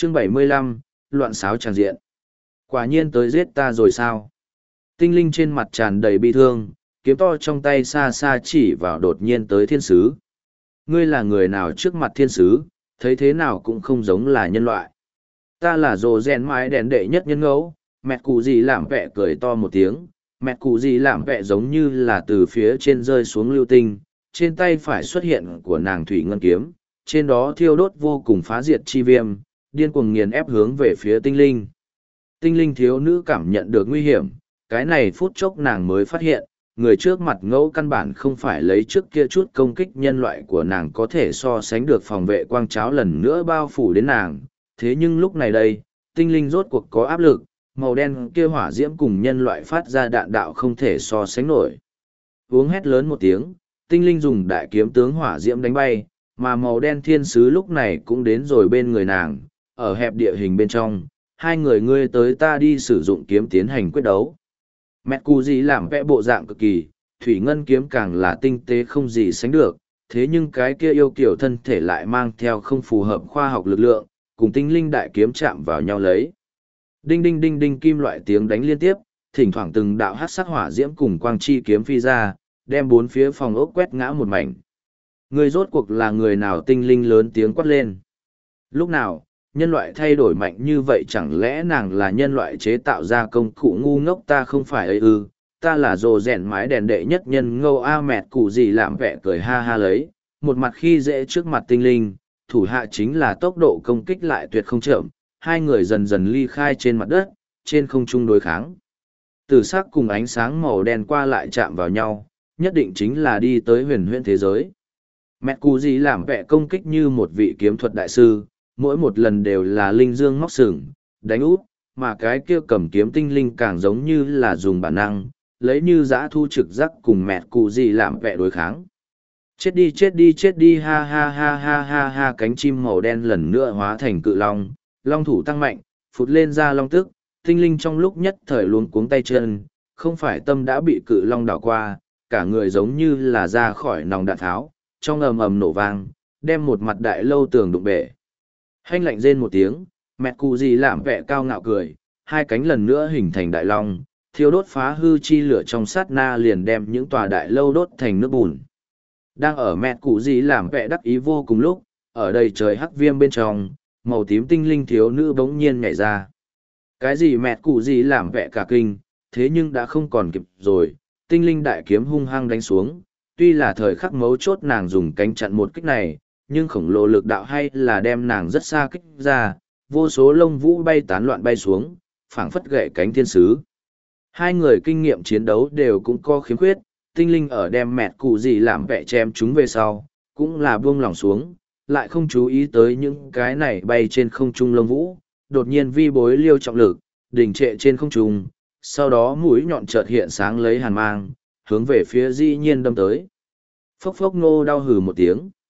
Chương 75, loạn xáo tràng diện. Quả nhiên tới giết ta rồi sao? Tinh linh trên mặt tràn đầy bi thương, kiếm to trong tay xa xa chỉ vào đột nhiên tới thiên sứ. Ngươi là người nào trước mặt thiên sứ, thấy thế nào cũng không giống là nhân loại. Ta là rồ rèn mái đèn đệ nhất nhân ngẫu, mẹ cụ gì làm vẹ cười to một tiếng, mẹ cụ gì làm vẹ giống như là từ phía trên rơi xuống lưu tinh, trên tay phải xuất hiện của nàng thủy ngân kiếm, trên đó thiêu đốt vô cùng phá diệt chi viêm, điên cuồng nghiền ép hướng về phía tinh linh. Tinh linh thiếu nữ cảm nhận được nguy hiểm, cái này phút chốc nàng mới phát hiện, người trước mặt ngẫu căn bản không phải lấy trước kia chút công kích nhân loại của nàng có thể so sánh được phòng vệ quang cháo lần nữa bao phủ đến nàng. Thế nhưng lúc này đây, tinh linh rốt cuộc có áp lực, màu đen kia hỏa diễm cùng nhân loại phát ra đạn đạo không thể so sánh nổi. Uống hét lớn một tiếng, tinh linh dùng đại kiếm tướng hỏa diễm đánh bay, mà màu đen thiên sứ lúc này cũng đến rồi bên người nàng, ở hẹp địa hình bên trong, hai người ngươi tới ta đi sử dụng kiếm tiến hành quyết đấu. Mẹ cụ gì làm vẽ bộ dạng cực kỳ, thủy ngân kiếm càng là tinh tế không gì sánh được, thế nhưng cái kia yêu kiểu thân thể lại mang theo không phù hợp khoa học lực lượng, cùng tinh linh đại kiếm chạm vào nhau lấy. Đinh đinh đinh đinh kim loại tiếng đánh liên tiếp, thỉnh thoảng từng đạo hắc sắc hỏa diễm cùng quang chi kiếm phi ra, đem bốn phía phòng ốc quét ngã một mảnh. Người rốt cuộc là người nào? Tinh linh lớn tiếng quát lên. Lúc nào, nhân loại thay đổi mạnh như vậy chẳng lẽ nàng là nhân loại chế tạo ra công cụ ngu ngốc? Ta không phải ấy ư, ta là rồ rèn mái đèn đệ nhất nhân ngâu a. Mẹt cụ gì làm vẻ cười ha ha lấy, một mặt khi dễ trước mặt tinh linh, thủ hạ chính là tốc độ công kích lại tuyệt không chậm, hai người dần dần ly khai trên mặt đất, trên không trung đối kháng. Tử sắc cùng ánh sáng màu đen qua lại chạm vào nhau, nhất định chính là đi tới huyền huyễn thế giới. Mẹt cụ gì làm vẻ công kích như một vị kiếm thuật đại sư, mỗi một lần đều là linh dương móc sừng, đánh út, mà cái kia cầm kiếm tinh linh càng giống như là dùng bản năng, lấy như giã thu trực giác cùng mẹt cụ gì làm vẻ đối kháng. Chết đi chết đi chết đi ha ha ha ha ha ha. Cánh chim màu đen lần nữa hóa thành cự long, long thủ tăng mạnh, phụt lên ra long tức, tinh linh trong lúc nhất thời luống cuống tay chân, không phải tâm đã bị cự long đảo qua, cả người giống như là ra khỏi nòng đạn tháo, trong ầm ầm nổ vang, đem một mặt đại lâu tường đụng bể. Hanh lạnh rên một tiếng, mẹ cụ gì làm vẻ cao ngạo cười, hai cánh lần nữa hình thành đại long, thiêu đốt phá hư chi lửa trong sát na liền đem những tòa đại lâu đốt thành nước bùn. Đang ở mẹ cụ gì làm vẻ đắc ý vô cùng lúc, ở đây trời hắc viêm bên trong, màu tím tinh linh thiếu nữ bỗng nhiên nhảy ra. Cái gì? Mẹ cụ gì làm vẻ cả kinh, thế nhưng đã không còn kịp rồi, tinh linh đại kiếm hung hăng đánh xuống, tuy là thời khắc mấu chốt nàng dùng cánh chặn một kích này, nhưng khổng lồ lực đạo hay là đem nàng rất xa kích ra, vô số lông vũ bay tán loạn bay xuống, phảng phất gậy cánh thiên sứ. Hai người kinh nghiệm chiến đấu đều cũng có khiếm khuyết, tinh linh ở đem mẹt cụ gì làm vẻ chém chúng về sau, cũng là buông lỏng xuống, lại không chú ý tới những cái này bay trên không trung lông vũ, đột nhiên vi bối liêu trọng lực, đình trệ trên không trung, sau đó mũi nhọn chợt hiện sáng lấy hàn mang, hướng về phía dĩ nhiên đâm tới. Phốc phốc nô đau hừ một tiếng.